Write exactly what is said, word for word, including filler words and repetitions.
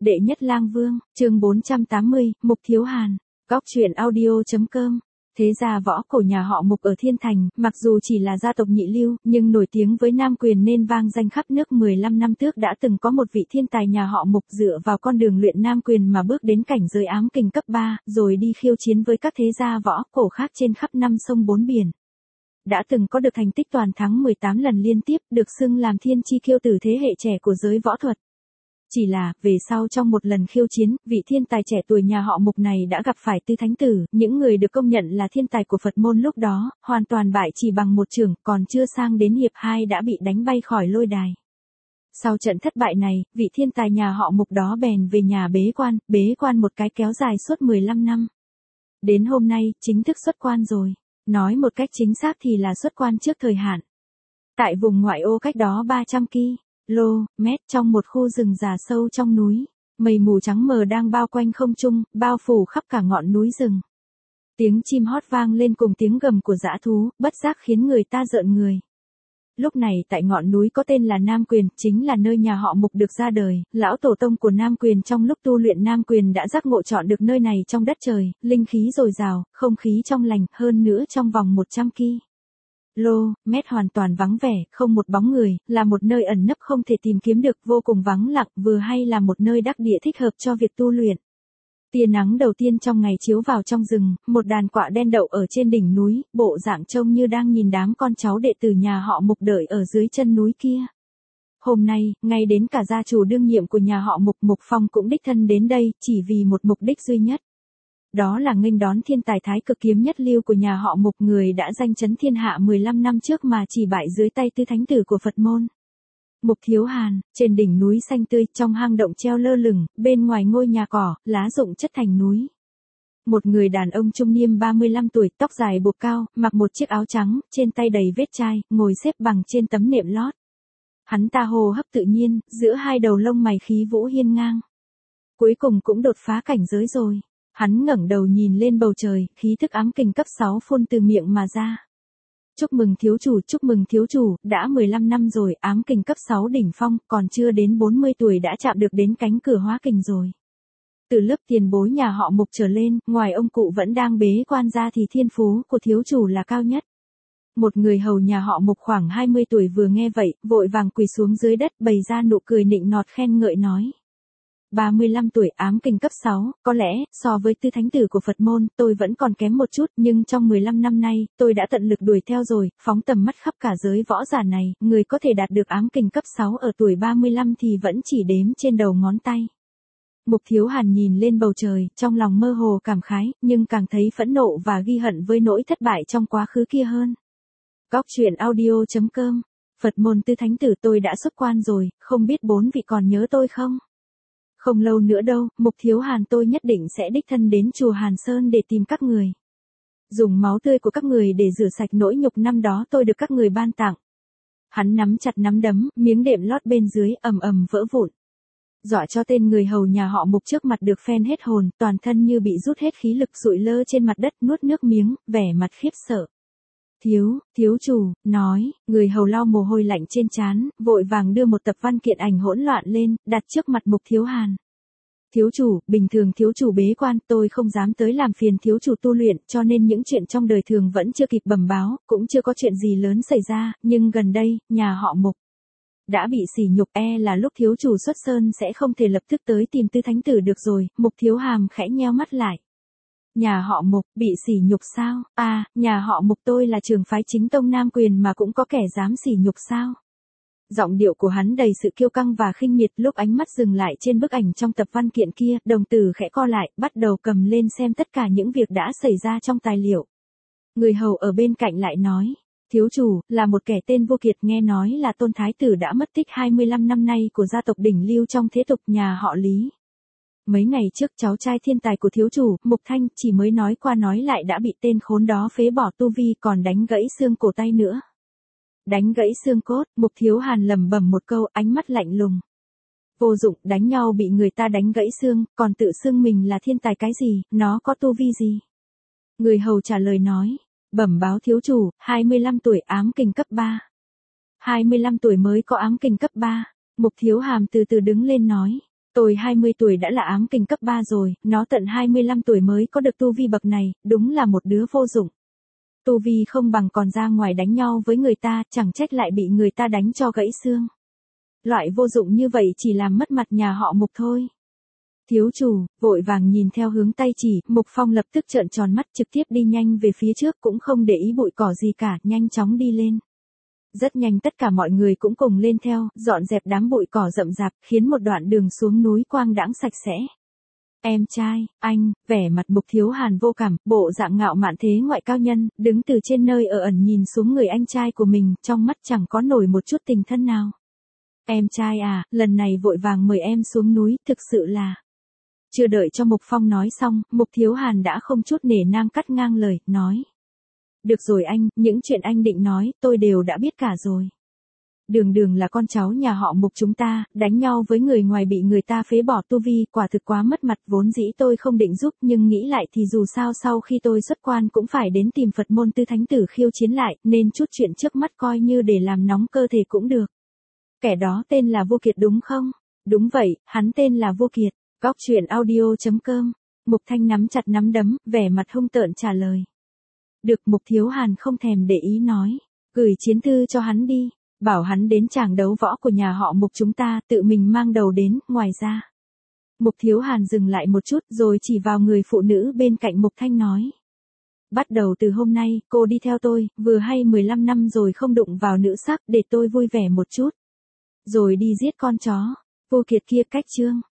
đệ nhất lang vương, chương bốn trăm tám mươi, Mục Thiếu Hàn. Góc truyện audio.com. Thế gia võ cổ nhà họ Mục ở Thiên Thành, mặc dù chỉ là gia tộc nhị lưu, nhưng nổi tiếng với nam quyền nên vang danh khắp nước. mười lăm năm trước đã từng có một vị thiên tài nhà họ Mục dựa vào con đường luyện nam quyền mà bước đến cảnh giới ám kình cấp ba, rồi đi khiêu chiến với các thế gia võ cổ khác trên khắp năm sông bốn biển. Đã từng có được thành tích toàn thắng mười tám lần liên tiếp, được xưng làm thiên chi kiêu tử thế hệ trẻ của giới võ thuật. Chỉ là, về sau trong một lần khiêu chiến, vị thiên tài trẻ tuổi nhà họ Mục này đã gặp phải Tư Thánh Tử, những người được công nhận là thiên tài của Phật môn lúc đó, hoàn toàn bại chỉ bằng một chưởng, còn chưa sang đến hiệp hai đã bị đánh bay khỏi lôi đài. Sau trận thất bại này, vị thiên tài nhà họ Mục đó bèn về nhà bế quan, bế quan một cái kéo dài suốt mười lăm năm. Đến hôm nay, chính thức xuất quan rồi. Nói một cách chính xác thì là xuất quan trước thời hạn. Tại vùng ngoại ô cách đó ba trăm ki lô mét trong một khu rừng già sâu trong núi, mây mù trắng mờ đang bao quanh không trung, bao phủ khắp cả ngọn núi rừng. Tiếng chim hót vang lên cùng tiếng gầm của dã thú, bất giác khiến người ta rợn người. Lúc này tại ngọn núi có tên là Nam Quyền, chính là nơi nhà họ Mục được ra đời, lão tổ tông của Nam Quyền trong lúc tu luyện Nam Quyền đã giác ngộ chọn được nơi này trong đất trời, linh khí dồi dào, không khí trong lành, hơn nữa trong vòng một trăm ki lô mét hoàn toàn vắng vẻ, không một bóng người, là một nơi ẩn nấp không thể tìm kiếm được, vô cùng vắng lặng, vừa hay là một nơi đắc địa thích hợp cho việc tu luyện. Tia nắng đầu tiên trong ngày chiếu vào trong rừng, một đàn quạ đen đậu ở trên đỉnh núi, bộ dạng trông như đang nhìn đám con cháu đệ tử nhà họ Mục đợi ở dưới chân núi kia. Hôm nay, ngay đến cả gia chủ đương nhiệm của nhà họ Mục, Mục Phong cũng đích thân đến đây, chỉ vì một mục đích duy nhất. Đó là nghênh đón thiên tài thái cực kiếm nhất lưu của nhà họ Mục, người đã danh chấn thiên hạ mười lăm năm trước mà chỉ bại dưới tay Tư Thánh Tử của Phật môn. Mục Thiếu Hàn, trên đỉnh núi xanh tươi, trong hang động treo lơ lửng, bên ngoài ngôi nhà cỏ, lá rụng chất thành núi. Một người đàn ông trung niên ba mươi lăm tuổi, tóc dài buộc cao, mặc một chiếc áo trắng, trên tay đầy vết chai, ngồi xếp bằng trên tấm nệm lót. Hắn ta hô hấp tự nhiên, giữa hai đầu lông mày khí vũ hiên ngang. Cuối cùng cũng đột phá cảnh giới rồi. Hắn ngẩng đầu nhìn lên bầu trời, khí thức ám kình cấp sáu phun từ miệng mà ra. Chúc mừng thiếu chủ, chúc mừng thiếu chủ, đã mười lăm năm rồi, ám kình cấp sáu đỉnh phong, còn chưa đến bốn mươi tuổi đã chạm được đến cánh cửa hóa kình rồi. Từ lớp tiền bối nhà họ Mục trở lên, ngoài ông cụ vẫn đang bế quan ra thì thiên phú của thiếu chủ là cao nhất. Một người hầu nhà họ Mục khoảng hai mươi tuổi vừa nghe vậy, vội vàng quỳ xuống dưới đất, bày ra nụ cười nịnh nọt khen ngợi nói. ba mươi lăm tuổi, ám kình cấp sáu, có lẽ, so với Tư Thánh Tử của Phật môn, tôi vẫn còn kém một chút, nhưng trong mười lăm năm nay, tôi đã tận lực đuổi theo rồi, phóng tầm mắt khắp cả giới võ giả này, người có thể đạt được ám kình cấp sáu ở tuổi ba mươi lăm thì vẫn chỉ đếm trên đầu ngón tay. Mục Thiếu Hàn nhìn lên bầu trời, trong lòng mơ hồ cảm khái, nhưng càng thấy phẫn nộ và ghi hận với nỗi thất bại trong quá khứ kia hơn. Góc truyện audio.com. Phật môn Tư Thánh Tử, tôi đã xuất quan rồi, không biết bốn vị còn nhớ tôi không? Không lâu nữa đâu, Mục Thiếu Hàn tôi nhất định sẽ đích thân đến chùa Hàn Sơn để tìm các người. Dùng máu tươi của các người để rửa sạch nỗi nhục năm đó tôi được các người ban tặng. Hắn nắm chặt nắm đấm, miếng đệm lót bên dưới ầm ầm vỡ vụn. Dọa cho tên người hầu nhà họ Mục trước mặt được phen hết hồn, toàn thân như bị rút hết khí lực sụi lơ trên mặt đất, nuốt nước miếng, vẻ mặt khiếp sợ. Thiếu, thiếu chủ, nói, người hầu lau mồ hôi lạnh trên trán, vội vàng đưa một tập văn kiện ảnh hỗn loạn lên, đặt trước mặt Mục Thiếu Hàn. Thiếu chủ, bình thường thiếu chủ bế quan, tôi không dám tới làm phiền thiếu chủ tu luyện, cho nên những chuyện trong đời thường vẫn chưa kịp bẩm báo, cũng chưa có chuyện gì lớn xảy ra, nhưng gần đây, nhà họ Mục đã bị sỉ nhục, e là lúc thiếu chủ xuất sơn sẽ không thể lập tức tới tìm Tư Thánh Tử được rồi. Mục Thiếu Hàn khẽ nheo mắt lại. Nhà họ Mục, bị sỉ nhục sao? À, nhà họ Mục tôi là trường phái chính tông Nam Quyền mà cũng có kẻ dám sỉ nhục sao? Giọng điệu của hắn đầy sự kiêu căng và khinh miệt, lúc ánh mắt dừng lại trên bức ảnh trong tập văn kiện kia, đồng tử khẽ co lại, bắt đầu cầm lên xem tất cả những việc đã xảy ra trong tài liệu. Người hầu ở bên cạnh lại nói, thiếu chủ, là một kẻ tên Vô Kiệt, nghe nói là Tôn Thái Tử đã mất tích hai mươi lăm năm nay của gia tộc đỉnh lưu trong thế tục nhà họ Lý. Mấy ngày trước cháu trai thiên tài của thiếu chủ, Mục Thanh, chỉ mới nói qua nói lại đã bị tên khốn đó phế bỏ tu vi, còn đánh gãy xương cổ tay nữa. Đánh gãy xương cốt, Mục Thiếu Hàn lẩm bẩm một câu, ánh mắt lạnh lùng. Vô dụng, đánh nhau bị người ta đánh gãy xương, còn tự xưng mình là thiên tài cái gì, nó có tu vi gì? Người hầu trả lời nói, bẩm báo thiếu chủ, hai mươi lăm tuổi, ám kình cấp ba. hai mươi lăm tuổi mới có ám kình cấp ba. Mục Thiếu Hàn từ từ đứng lên nói. Tôi hai mươi tuổi đã là ám kình cấp ba rồi, nó tận hai mươi lăm tuổi mới có được tu vi bậc này, đúng là một đứa vô dụng. Tu vi không bằng còn ra ngoài đánh nhau với người ta, chẳng trách lại bị người ta đánh cho gãy xương. Loại vô dụng như vậy chỉ làm mất mặt nhà họ Mục thôi. Thiếu chủ, vội vàng nhìn theo hướng tay chỉ, Mục Phong lập tức trợn tròn mắt trực tiếp đi nhanh về phía trước cũng không để ý bụi cỏ gì cả, nhanh chóng đi lên. Rất nhanh tất cả mọi người cũng cùng lên theo, dọn dẹp đám bụi cỏ rậm rạp, khiến một đoạn đường xuống núi quang đãng sạch sẽ. Em trai, anh, vẻ mặt Mục Thiếu Hàn vô cảm, bộ dạng ngạo mạn thế ngoại cao nhân, đứng từ trên nơi ở ẩn nhìn xuống người anh trai của mình, trong mắt chẳng có nổi một chút tình thân nào. Em trai à, lần này vội vàng mời em xuống núi, thực sự là... Chưa đợi cho Mục Phong nói xong, Mục Thiếu Hàn đã không chút nể nang cắt ngang lời, nói. Được rồi anh, những chuyện anh định nói, tôi đều đã biết cả rồi. Đường đường là con cháu nhà họ Mục chúng ta, đánh nhau với người ngoài bị người ta phế bỏ tu vi, quả thực quá mất mặt, vốn dĩ tôi không định giúp, nhưng nghĩ lại thì dù sao sau khi tôi xuất quan cũng phải đến tìm Phật môn Tư Thánh Tử khiêu chiến lại, nên chút chuyện trước mắt coi như để làm nóng cơ thể cũng được. Kẻ đó tên là Vô Kiệt đúng không? Đúng vậy, hắn tên là Vô Kiệt. Góc truyện audio chấm com. Mục Thanh nắm chặt nắm đấm, vẻ mặt hung tợn trả lời. Được, Mục Thiếu Hàn không thèm để ý nói. Gửi chiến thư cho hắn đi. Bảo hắn đến tràng đấu võ của nhà họ Mục chúng ta, tự mình mang đầu đến, ngoài ra. Mục Thiếu Hàn dừng lại một chút rồi chỉ vào người phụ nữ bên cạnh Mục Thanh nói. Bắt đầu từ hôm nay, cô đi theo tôi, vừa hay mười lăm năm rồi không đụng vào nữ sắc để tôi vui vẻ một chút. Rồi đi giết con chó. Vô Kiệt kia cách chương.